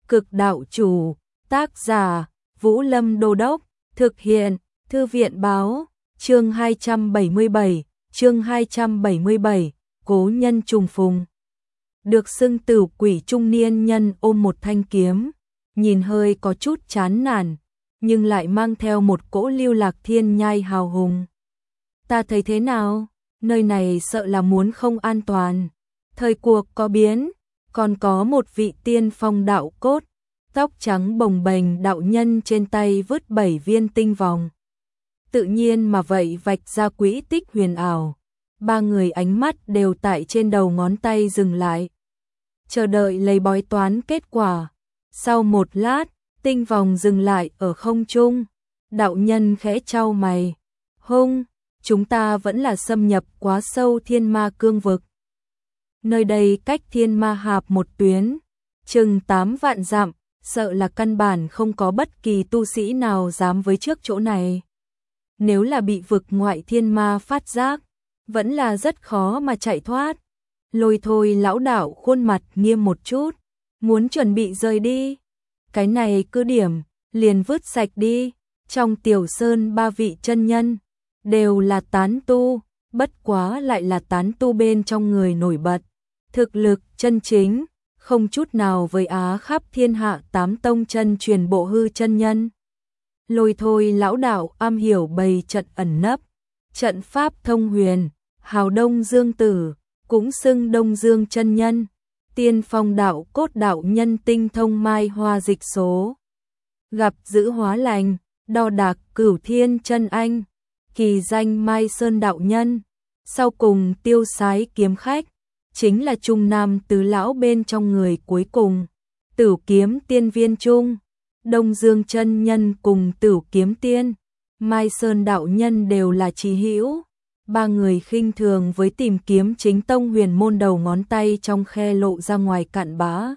Cực đạo chủ, tác giả, Vũ Lâm Đô Đốc, thực hiện, Thư viện báo, chương 277, cố nhân trùng phùng. Được xưng Tửu Quỷ trung niên nhân ôm một thanh kiếm, nhìn hơi có chút chán nản, nhưng lại mang theo một cỗ lưu lạc thiên nhai hào hùng. Ta thấy thế nào? Nơi này sợ là muốn không an toàn. Thời cuộc có biến, còn có một vị tiên phong đạo cốt, tóc trắng bồng bềnh đạo nhân trên tay vứt 7 viên tinh vòng. Tự nhiên mà vậy vạch ra quỹ tích huyền ảo. Ba người ánh mắt đều tại trên đầu ngón tay dừng lại, chờ đợi lấy bói toán kết quả. Sau một lát, tinh vòng dừng lại ở không trung. Đạo nhân khẽ chau mày. Hung, chúng ta vẫn là xâm nhập quá sâu thiên ma cương vực. Nơi đây cách thiên ma hạp một tuyến, chừng 8 vạn dặm, sợ là căn bản không có bất kỳ tu sĩ nào dám với trước chỗ này. Nếu là bị vực ngoại thiên ma phát giác, vẫn là rất khó mà chạy thoát. Lôi Thôi lão đạo khuôn mặt nghiêm một chút, muốn chuẩn bị rời đi. Cái này cứ điểm, liền vứt sạch đi. Trong Tiểu Sơn 3 vị chân nhân, đều là tán tu, bất quá lại là tán tu bên trong người nổi bật. Thực lực chân chính, không chút nào với Á khắp thiên hạ 8 tông chân truyền bộ hư chân nhân. Lôi Thôi lão đạo am hiểu bày trận ẩn nấp, trận pháp thông huyền, hào Đông Dương tử, cũng xưng Đông Dương chân nhân, tiên phong đạo cốt đạo nhân tinh thông mai hoa dịch số, gặp giữ hóa lành, đo đạc cửu thiên chân anh, kỳ danh Mai Sơn đạo nhân, sau cùng tiêu sái kiếm khách, chính là Trung Nam tứ lão bên trong người cuối cùng, Tửu Kiếm Tiên Viên Trung, Đông Dương chân nhân cùng Tửu Kiếm Tiên, Mai Sơn đạo nhân đều là chí hữu. Ba người khinh thường với tìm kiếm chính tông huyền môn đầu ngón tay trong khe lộ ra ngoài cạn bã,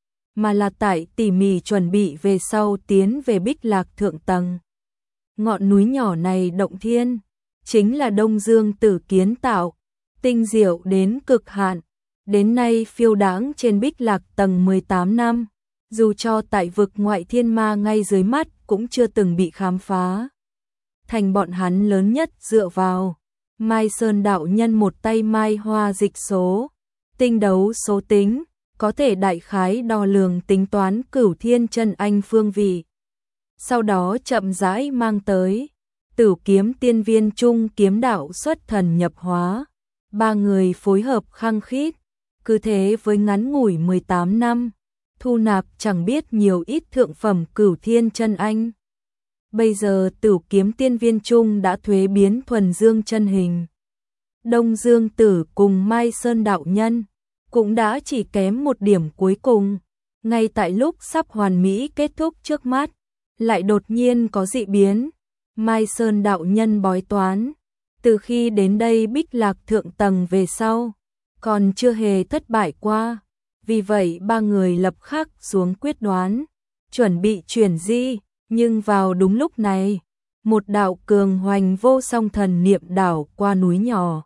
mà là tại tỉ mỉ chuẩn bị về sau tiến về Bích Lạc thượng tầng. Ngọn núi nhỏ này động thiên, chính là Đông Dương tử kiến tạo, tinh diệu đến cực hạn, đến nay phiêu đãng trên Bích Lạc tầng 18 năm, dù cho tại vực ngoại thiên ma ngay dưới mắt cũng chưa từng bị khám phá. Thành bọn hắn lớn nhất dựa vào Mai Sơn đạo nhân một tay mai hoa dịch số, tinh đấu số tính, có thể đại khái đo lường tính toán cửu thiên chân anh phương vị. Sau đó chậm rãi mang tới Tửu Kiếm Tiên Viên Trung kiếm đạo xuất thần nhập hóa. Ba người phối hợp khăng khít, cứ thế với ngắn ngủi 18 năm, thu nạp chẳng biết nhiều ít thượng phẩm cửu thiên chân anh. Bây giờ Tửu Kiếm Tiên Viên Trung đã thuế biến thuần dương chân hình. Đông Dương tử cùng Mai Sơn đạo nhân cũng đã chỉ kém một điểm cuối cùng. Ngay tại lúc sắp hoàn mỹ kết thúc trước mắt, lại đột nhiên có dị biến. Mai Sơn đạo nhân bói toán, từ khi đến đây Bích Lạc thượng tầng về sau, còn chưa hề thất bại qua. Vì vậy ba người lập khắc xuống quyết đoán, chuẩn bị chuyển di. Nhưng vào đúng lúc này, một đạo cường hoành vô song thần niệm đảo qua núi nhỏ.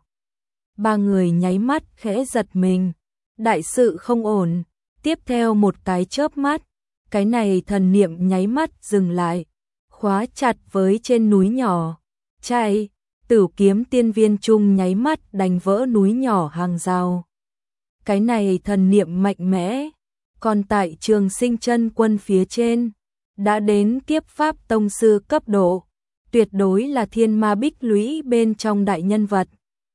Ba người nháy mắt khẽ giật mình, đại sự không ổn. Tiếp theo một cái chớp mắt, cái này thần niệm nháy mắt dừng lại, khóa chặt với trên núi nhỏ. Chạy, Tửu Kiếm Tiên Viên Trung nháy mắt đánh vỡ núi nhỏ hàng rào. Cái này thần niệm mạnh mẽ, còn tại Trường Sinh chân quân phía trên, đã đến kiếp pháp tông sư cấp độ, tuyệt đối là thiên ma bích lũy bên trong đại nhân vật.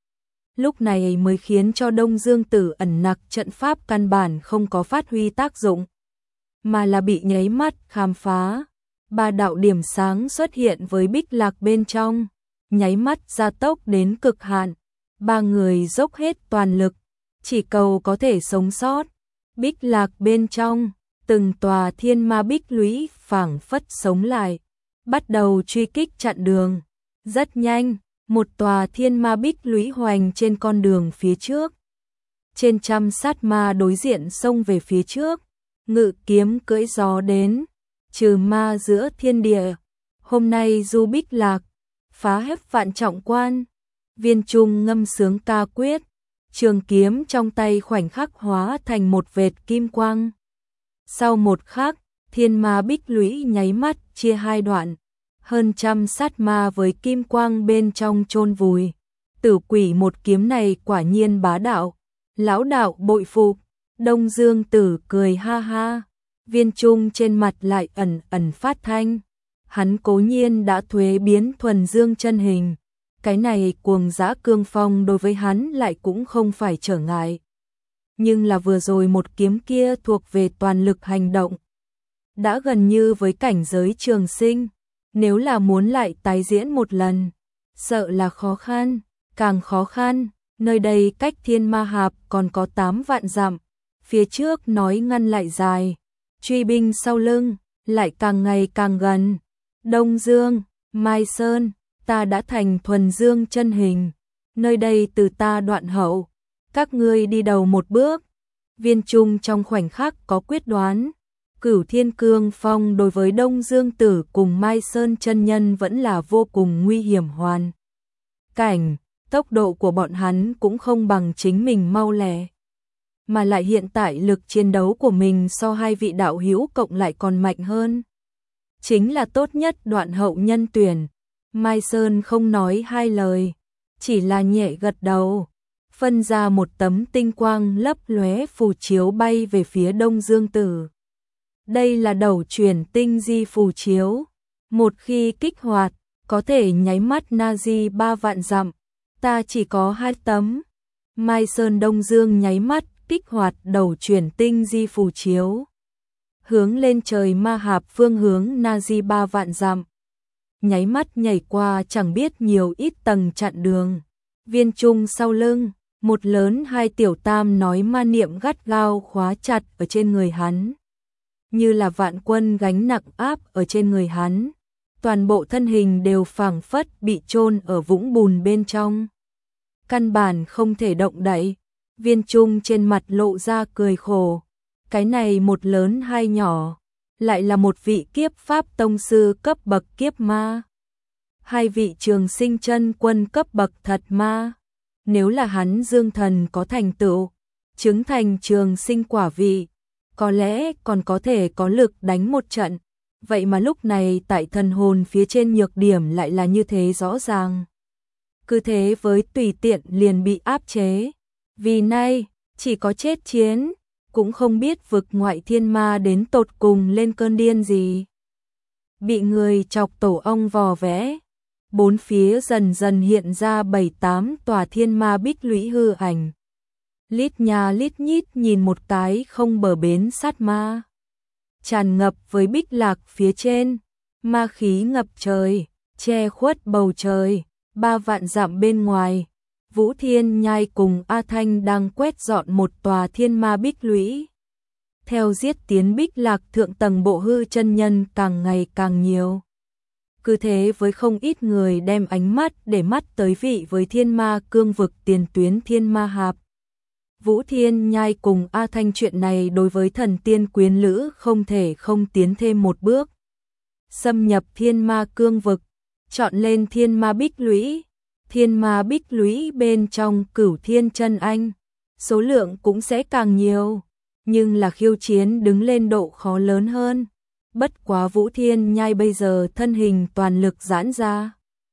Lúc này mới khiến cho Đông Dương tử ẩn nặc trận pháp căn bản không có phát huy tác dụng, mà là bị nháy mắt khám phá. Ba đạo điểm sáng xuất hiện với Bích Lạc bên trong, nháy mắt gia tốc đến cực hạn. Ba người dốc hết toàn lực, chỉ cầu có thể sống sót. Bích Lạc bên trong, từng tòa thiên ma bích lũy phảng phất sống lại, bắt đầu truy kích chặn đường. Rất nhanh, một tòa thiên ma bích lũy hoành trên con đường phía trước. Trên trăm sát ma đối diện xông về phía trước, ngự kiếm cưỡi gió đến, trừ ma giữa thiên địa. Hôm nay du Bích Lạc, phá hết vạn trọng quan. Viên Trung ngâm sướng ca quyết, trường kiếm trong tay khoảnh khắc hóa thành một vệt kim quang. Sau một khắc, thiên ma bích lũy nháy mắt chia hai đoạn, hơn trăm sát ma với kim quang bên trong chôn vùi. Tử quỷ một kiếm này quả nhiên bá đạo, lão đạo bội phục. Đông Dương Tử cười ha ha, Viên Trung trên mặt lại ẩn ẩn phát thanh. Hắn cố nhiên đã thuế biến thuần dương chân hình, cái này cuồng dã cương phong đối với hắn lại cũng không phải trở ngại. Nhưng là vừa rồi một kiếm kia thuộc về toàn lực hành động, đã gần như với cảnh giới trường sinh, nếu là muốn lại tái diễn một lần, sợ là khó khăn, càng khó khăn, nơi đây cách Thiên Ma Hạp còn có 8 vạn dặm, phía trước nói ngăn lại dài, truy binh sau lưng, lại càng ngày càng gần. Đông Dương, Mai Sơn, ta đã thành thuần dương chân hình, nơi đây từ ta đoạn hậu, các ngươi đi đầu một bước. Viên Trung trong khoảnh khắc có quyết đoán, Cửu Thiên Cương Phong đối với Đông Dương Tử cùng Mai Sơn chân nhân vẫn là vô cùng nguy hiểm hoàn cảnh, tốc độ của bọn hắn cũng không bằng chính mình mau lẹ, mà lại hiện tại lực chiến đấu của mình so hai vị đạo hữu cộng lại còn mạnh hơn. Chính là tốt nhất đoạn hậu nhân tuyển. Mai Sơn không nói hai lời, chỉ là nhẹ gật đầu, phân ra một tấm tinh quang lấp lóe phù chiếu bay về phía Đông Dương Tử. Đây là đầu chuyển tinh di phù chiếu, một khi kích hoạt, có thể nháy mắt na di 3 vạn dặm, ta chỉ có 2 tấm. Mai Sơn Đông Dương nháy mắt kích hoạt đầu chuyển tinh di phù chiếu, hướng lên trời Ma Hạp phương hướng na di 3 vạn dặm. Nháy mắt nhảy qua chẳng biết nhiều ít tầng chặn đường. Viên Trung sau lưng, một lớn hai tiểu tam nói ma niệm gắt gao khóa chặt ở trên người hắn, như là vạn quân gánh nặng áp ở trên người hắn, toàn bộ thân hình đều phảng phất bị chôn ở vũng bùn bên trong, căn bản không thể động đậy. Viên Trung trên mặt lộ ra cười khổ, cái này một lớn hai nhỏ, lại là một vị kiếp pháp tông sư cấp bậc kiếp ma, hai vị trường sinh chân quân cấp bậc thật ma. Nếu là hắn Dương Thần có thành tựu, chứng thành trường sinh quả vị, có lẽ còn có thể có lực đánh một trận. Vậy mà lúc này tại thần hồn phía trên nhược điểm lại là như thế rõ ràng. Cứ thế với tùy tiện liền bị áp chế. Vì nay, chỉ có chết chiến, cũng không biết vực ngoại thiên ma đến tột cùng lên cơn điên gì. Bị người chọc tổ ong vò vẽ, bốn phía dần dần hiện ra 7-8 tòa thiên ma bích lũy hư ảnh. Lít nhà lít nhít nhìn một cái không bờ bến sát ma. Tràn ngập với bích lạc phía trên, ma khí ngập trời, che khuất bầu trời, 3 vạn dặm bên ngoài. Vũ Thiên Nhai cùng A Thanh đang quét dọn một tòa thiên ma bích lũy. Theo giết tiến bích lạc thượng tầng bộ hư chân nhân càng ngày càng nhiều. Cứ thế với không ít người đem ánh mắt để mắt tới vị với thiên ma cương vực tiền tuyến thiên ma hạp. Vũ Thiên Nhai cùng A Thanh chuyện này đối với thần tiên quyến lữ không thể không tiến thêm một bước. Xâm nhập thiên ma cương vực, chọn lên thiên ma bích lũy. Thiên ma bích lũy bên trong Cửu Thiên chân anh, số lượng cũng sẽ càng nhiều, nhưng là khiêu chiến đứng lên độ khó lớn hơn. Bất quá Vũ Thiên Nhai bây giờ thân hình toàn lực giãn ra,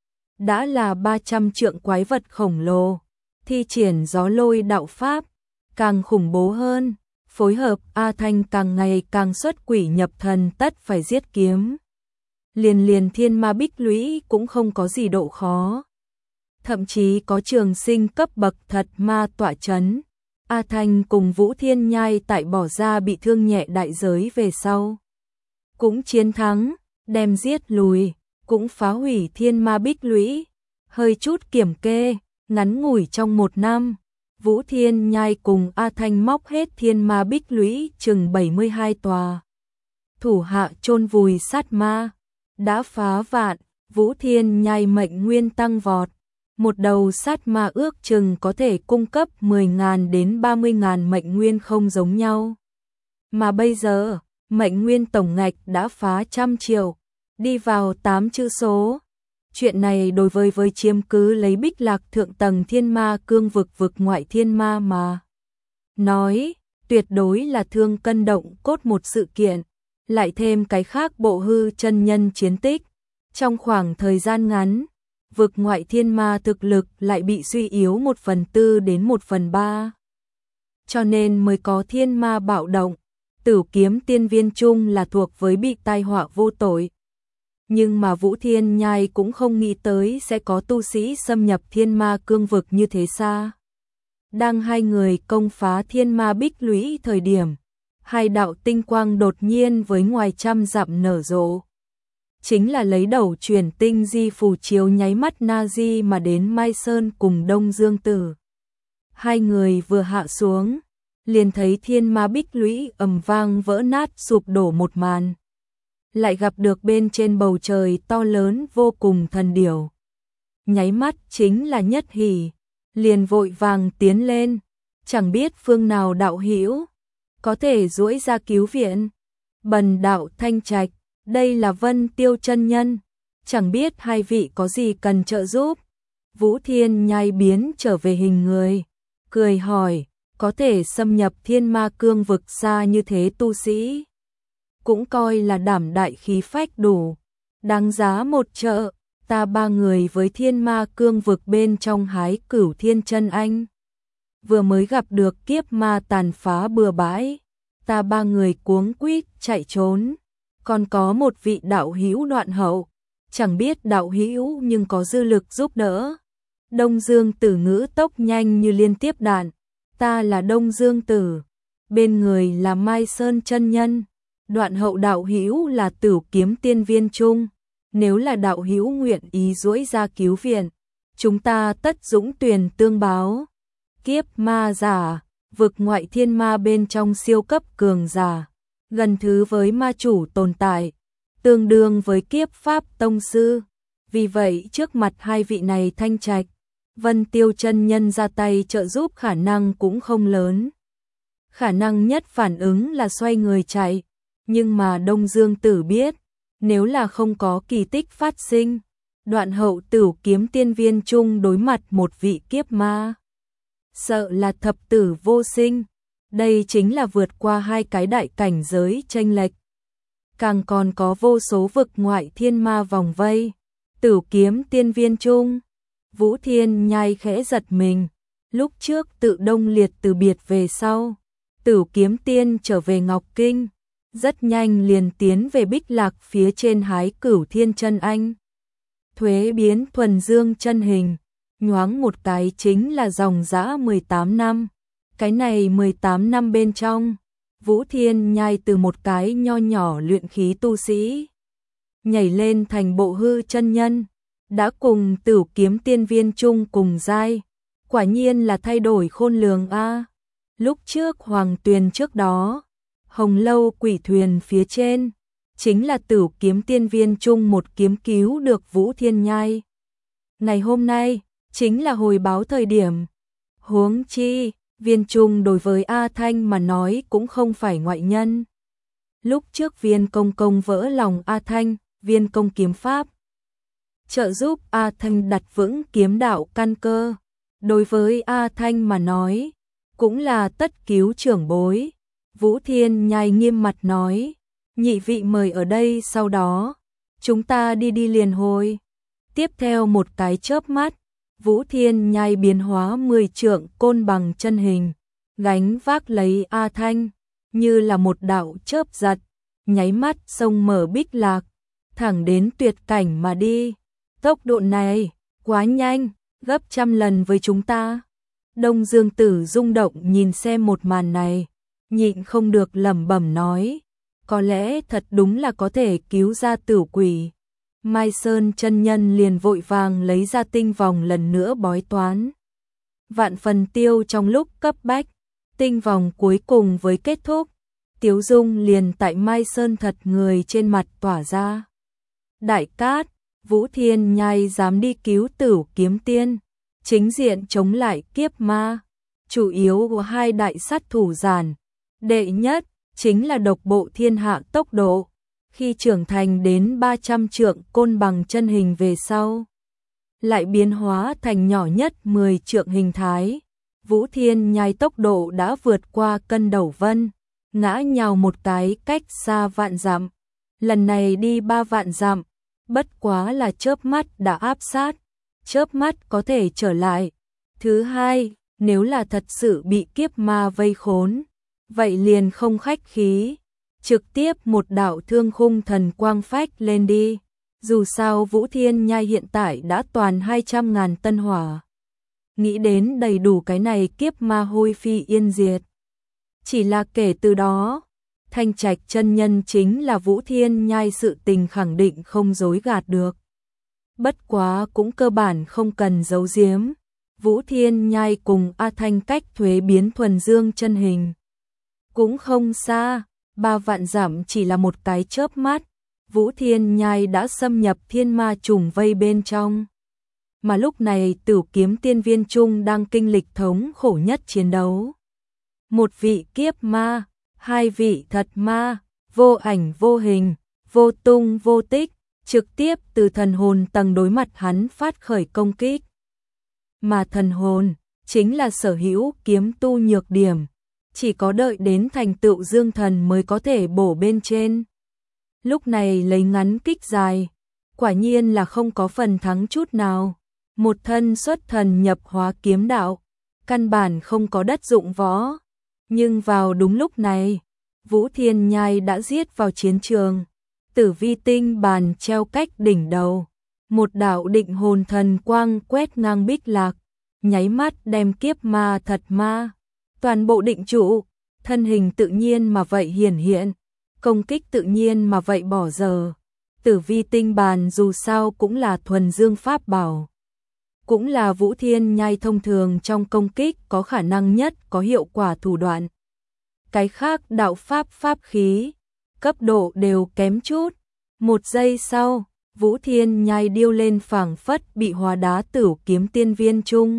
đã là 300 trượng quái vật khổng lồ, thi triển gió lôi đạo pháp, càng khủng bố hơn, phối hợp A Thanh càng ngày càng xuất quỷ nhập thần tất phải giết kiếm. Liền thiên ma bích lũy cũng không có gì độ khó. Thậm chí có trường sinh cấp bậc thật ma tọa chấn. A Thanh cùng Vũ Thiên Nhai tại bỏ ra bị thương nhẹ đại giới về sau, cũng chiến thắng, đem giết lùi, cũng phá hủy thiên ma bích lũy. Hơi chút kiểm kê, ngắn ngủi trong 1 năm, Vũ Thiên Nhai cùng A Thanh móc hết thiên ma bích lũy chừng 72 tòa. Thủ hạ chôn vùi sát ma, đã phá vạn, Vũ Thiên Nhai mệnh nguyên tăng vọt. Một đầu sát ma ước chừng có thể cung cấp 10.000 đến 30.000 mệnh nguyên không giống nhau. Mà bây giờ, mệnh nguyên tổng ngạch đã phá 100 triệu, đi vào 8 chữ số. Chuyện này đối với chiếm cứ lấy bích lạc thượng tầng thiên ma cương vực ngoại thiên ma mà nói, tuyệt đối là thương cân động cốt một sự kiện, lại thêm cái khác Bộ Hư chân nhân chiến tích. Trong khoảng thời gian ngắn, vực ngoại thiên ma thực lực lại bị suy yếu 1/4 đến 1/3. Cho nên mới có thiên ma bạo động, Tử Kiếm Tiên Viên Trung là thuộc với bị tai họa vô tội. Nhưng mà Vũ Thiên Nhai cũng không nghĩ tới sẽ có tu sĩ xâm nhập thiên ma cương vực như thế xa. Đang hai người công phá thiên ma bích lũy thời điểm, hai đạo tinh quang đột nhiên với ngoài trăm dặm nở rộ. Chính là lấy đầu chuyển tinh di phù chiếu nháy mắt na di mà đến Mai Sơn cùng Đông Dương Tử. Hai người vừa hạ xuống, liền thấy thiên ma bích lũy ầm vang vỡ nát sụp đổ một màn. Lại gặp được bên trên bầu trời to lớn vô cùng thần điểu. Nháy mắt chính là Nhất Hỉ, liền vội vàng tiến lên, chẳng biết phương nào đạo hữu có thể duỗi ra cứu viện. Bần đạo Thanh Trạch, đây là Vân Tiêu chân nhân, chẳng biết hai vị có gì cần trợ giúp. Vũ Thiên Nhai biến trở về hình người, cười hỏi, có thể xâm nhập thiên ma cương vực xa như thế tu sĩ, cũng coi là đảm đại khí phách đủ, đáng giá một trợ. Ta ba người với thiên ma cương vực bên trong hái cửu thiên chân anh, vừa mới gặp được kiếp ma tàn phá bừa bãi, ta ba người cuống quýt chạy trốn. Còn có một vị đạo hữu Đoạn Hậu, chẳng biết đạo hữu nhưng có dư lực giúp đỡ. Đông Dương Tử ngữ tốc nhanh như liên tiếp đạn, ta là Đông Dương Tử, bên người là Mai Sơn chân nhân, Đoạn Hậu đạo hữu là Tử Kiếm Tiên Viên Trung. Nếu là đạo hữu nguyện ý duỗi ra cứu viện, chúng ta tất dũng tuyển tương báo. Kiếp ma giả, vực ngoại thiên ma bên trong siêu cấp cường giả, gần thứ với ma chủ tồn tại, tương đương với kiếp pháp tông sư. Vì vậy trước mặt hai vị này Thanh Trạch, Vân Tiêu chân nhân ra tay trợ giúp khả năng cũng không lớn. Khả năng nhất phản ứng là xoay người chạy, nhưng mà Đông Dương Tử biết, nếu là không có kỳ tích phát sinh, Đoạn Hậu Tử Kiếm Tiên Viên Trung đối mặt một vị kiếp ma, sợ là thập tử vô sinh. Đây chính là vượt qua hai cái đại cảnh giới chênh lệch. Càng còn có vô số vực ngoại thiên ma vòng vây. Tử Kiếm Tiên Viên Trung, Vũ Thiên Nhai khẽ giật mình. Lúc trước Tự Đông Liệt từ biệt về sau, Tử Kiếm Tiên trở về Ngọc Kinh, rất nhanh liền tiến về Bích Lạc phía trên hái cửu thiên chân anh. Thuế biến thuần dương chân hình, nhoáng một cái chính là dòng dã 18 năm. Cái này 18 năm bên trong, Vũ Thiên Nhai từ một cái nho nhỏ luyện khí tu sĩ, nhảy lên thành Bộ Hư chân nhân, đã cùng Tử Kiếm Tiên Viên Trung cùng giai, quả nhiên là thay đổi khôn lường a. Lúc trước Hoàng Tuyền trước đó, Hồng Lâu Quỷ Thuyền phía trên, chính là Tử Kiếm Tiên Viên Trung một kiếm cứu được Vũ Thiên Nhai. Ngày hôm nay, chính là hồi báo thời điểm. Huống chi, Viên Trung đối với A Thanh mà nói cũng không phải ngoại nhân. Lúc trước Viên Công Công vỡ lòng A Thanh, Viên Công kiếm pháp, trợ giúp A Thanh đặt vững kiếm đạo căn cơ. Đối với A Thanh mà nói, cũng là tất cứu trưởng bối. Vũ Thiên Nhai nghiêm mặt nói, nhị vị mời ở đây, sau đó chúng ta đi liền hồi. Tiếp theo một cái chớp mắt, Vũ Thiên Nhai biến hóa 10 trượng côn bằng chân hình, gánh vác lấy A Thanh, như là một đạo chớp giật, nháy mắt sông mở Bích Lạc, thẳng đến tuyệt cảnh mà đi. Tốc độ này, quá nhanh, gấp trăm lần với chúng ta. Đông Dương Tử rung động nhìn xem một màn này, nhịn không được lẩm bẩm nói, có lẽ thật đúng là có thể cứu ra Tử Quỷ. Mai Sơn chân nhân liền vội vàng lấy ra tinh vòng lần nữa bói toán. Vạn phần tiêu trong lúc cấp bách, tinh vòng cuối cùng với kết thúc, tiếu dung liền tại Mai Sơn thật người trên mặt tỏa ra. Đại Cát, Vũ Thiên Nhai dám đi cứu Tử Kiếm Tiên, chính diện chống lại kiếp ma, chủ yếu của hai đại sát thủ giản. Đệ nhất, chính là độc bộ thiên hạ tốc độ. Khi trưởng thành đến 300 trượng côn bằng chân hình về sau, lại biến hóa thành nhỏ nhất 10 trượng hình thái. Vũ Thiên Nhai tốc độ đã vượt qua Cân Đầu Vân, ngã nhào một cái cách xa vạn dặm. Lần này đi 3 vạn dặm, bất quá là chớp mắt đã áp sát, chớp mắt có thể trở lại. Thứ hai, nếu là thật sự bị kiếp ma vây khốn, vậy liền không khách khí, trực tiếp một đạo thương khung thần quang phách lên đi. Dù sao Vũ Thiên Nhai hiện tại đã toàn 200.000 tân hỏa. Nghĩ đến đầy đủ cái này kiếp ma hôi phi yên diệt. Chỉ là kể từ đó, Thanh Trạch chân nhân chính là Vũ Thiên Nhai, sự tình khẳng định không dối gạt được. Bất quá cũng cơ bản không cần giấu giếm. Vũ Thiên Nhai cùng A Thanh cách thuế biến thuần dương chân hình cũng không xa, 3 vạn dặm chỉ là một cái chớp mắt, Vũ Thiên Nhai đã xâm nhập thiên ma trùng vây bên trong. Mà lúc này Tử Kiếm Tiên Viên Trung đang kinh lịch thống khổ nhất chiến đấu. Một vị kiếp ma, hai vị thật ma, vô ảnh vô hình, vô tung vô tích, trực tiếp từ thần hồn tầng đối mặt hắn phát khởi công kích. Mà thần hồn chính là sở hữu kiếm tu nhược điểm, chỉ có đợi đến thành tựu dương thần mới có thể bổ bên trên. Lúc này lấy ngắn kích dài, quả nhiên là không có phần thắng chút nào. Một thân xuất thần nhập hóa kiếm đạo, căn bản không có đất dụng võ. Nhưng vào đúng lúc này, Vũ Thiên Nhai đã giết vào chiến trường. Tử vi tinh bàn treo cách đỉnh đầu, một đạo định hồn thần quang quét ngang bích lạc, nháy mắt đem kiếp ma thật ma toàn bộ định trụ, thân hình tự nhiên mà vậy hiển hiện, công kích tự nhiên mà vậy bỏ giờ. Tử vi tinh bàn dù sao cũng là thuần dương pháp bảo, cũng là Vũ Thiên Nhai thông thường trong công kích có khả năng nhất có hiệu quả thủ đoạn. Cái khác đạo pháp pháp khí, cấp độ đều kém chút. Một giây sau, Vũ Thiên Nhai điêu lên phảng phất bị hóa đá Tử Kiếm Tiên Viên Trung.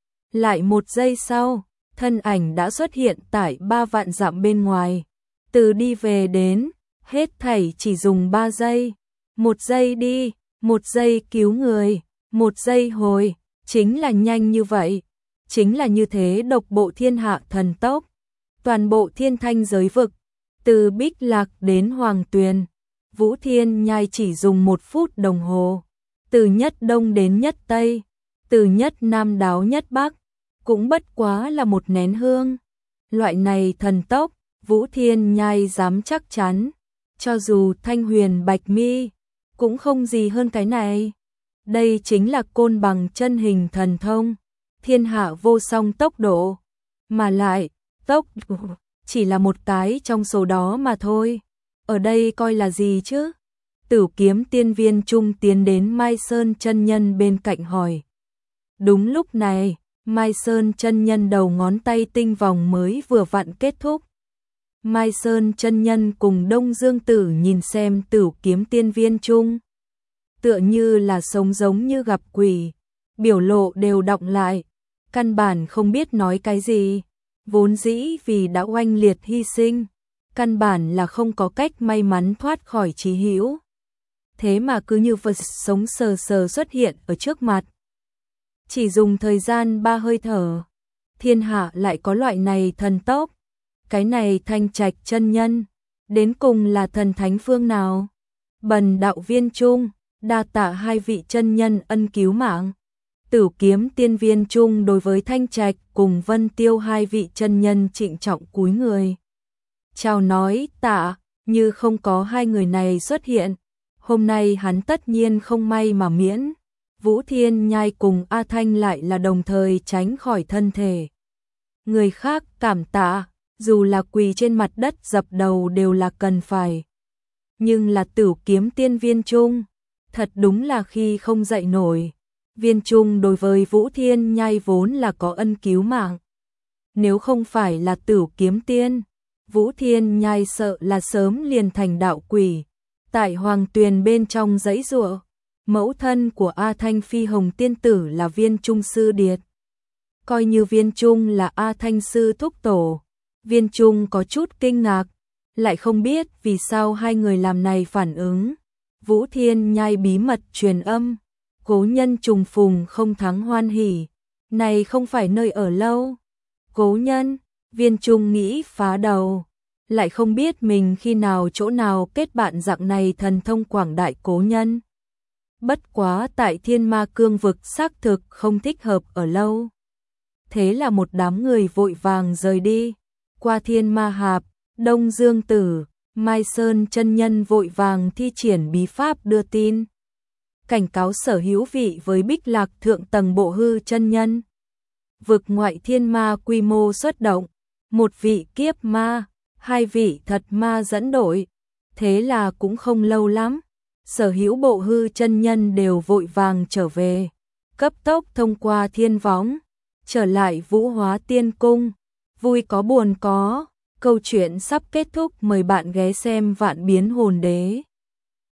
Lại một giây sau, thân ảnh đã xuất hiện tại 3 vạn dặm bên ngoài. Từ đi về đến, hết thảy chỉ dùng 3 giây. 1 giây đi, 1 giây cứu người, 1 giây hồi, chính là nhanh như vậy. Chính là như thế độc bộ thiên hạ thần tốc. Toàn bộ thiên thanh giới vực, từ Bích Lạc đến Hoàng Tuyền, Vũ Thiên Nhai chỉ dùng 1 phút đồng hồ. Từ nhất đông đến nhất tây, từ nhất nam đáo nhất bắc, cũng bất quá là một nén hương. Loại này thần tốc, Vũ Thiên Nhai dám chắc chắn, cho dù Thanh Huyền Bạch Mi, cũng không gì hơn cái này. Đây chính là côn bằng chân hình thần thông, thiên hạ vô song tốc độ, mà lại, tốc độ chỉ là một cái trong số đó mà thôi. Ở đây coi là gì chứ? Tử Kiếm Tiên Viên Trung tiến đến Mai Sơn chân nhân bên cạnh hỏi. Đúng lúc này, Mai Sơn chân nhân đầu ngón tay tinh vòng mới vừa vặn kết thúc. Mai Sơn chân nhân cùng Đông Dương Tử nhìn xem Tử Kiếm Tiên Viên Trung, tựa như là sống giống như gặp quỷ, biểu lộ đều đọng lại, căn bản không biết nói cái gì. Vốn dĩ vì đã oanh liệt hy sinh, căn bản là không có cách may mắn thoát khỏi chí hữu. Thế mà cứ như vật sống sờ sờ xuất hiện ở trước mặt. Chỉ dùng thời gian 3 hơi thở, thiên hạ lại có loại này thần tốc. Cái này Thanh Trạch chân nhân, đến cùng là thần thánh phương nào? Bần đạo Viên Trung, đa tạ hai vị chân nhân ân cứu mạng. Tử Kiếm Tiên Viên Trung đối với Thanh Trạch cùng Vân Tiêu hai vị chân nhân trịnh trọng cúi người. Chào nói tạ, như không có hai người này xuất hiện, hôm nay hắn tất nhiên không may mà miễn. Vũ Thiên Nhai cùng A Thanh lại là đồng thời tránh khỏi thân thể. Người khác cảm tạ, dù là quỳ trên mặt đất dập đầu đều là cần phải. Nhưng là Tử Kiếm Tiên Viên Trung, thật đúng là khi không dậy nổi. Viên Trung đối với Vũ Thiên Nhai vốn là có ân cứu mạng. Nếu không phải là Tử Kiếm Tiên, Vũ Thiên Nhai sợ là sớm liền thành đạo quỷ. Tại Hoàng Tuyền bên trong giấy giụa, mẫu thân của A Thanh Phi Hồng Tiên Tử là Viên Trung sư điệt. Coi như Viên Trung là A Thanh sư thúc tổ, Viên Trung có chút kinh ngạc, lại không biết vì sao hai người làm này phản ứng. Vũ Thiên Nhai bí mật truyền âm, cố nhân trùng phùng không thắng hoan hỉ, này không phải nơi ở lâu, Cố Nhân, Viên Trung nghĩ phá đầu, lại không biết mình khi nào chỗ nào kết bạn dạng này thần thông quảng đại Cố Nhân. Bất quá tại Thiên Ma Cương vực xác thực không thích hợp ở lâu. Thế là một đám người vội vàng rời đi. Qua Thiên Ma Hạp, Đông Dương Tử, Mai Sơn chân nhân vội vàng thi triển bí pháp đưa tin. Cảnh cáo sở hữu vị với Bích Lạc thượng tầng Bộ Hư chân nhân. Vực ngoại thiên ma quy mô xuất động, một vị kiếp ma, hai vị thật ma dẫn đội. Thế là cũng không lâu lắm, sở hữu Bộ Hư chân nhân đều vội vàng trở về, cấp tốc thông qua thiên võng, trở lại Vũ Hóa Tiên Cung. Vui có buồn có, câu chuyện sắp kết thúc, mời bạn ghé xem Vạn Biến Hồn Đế.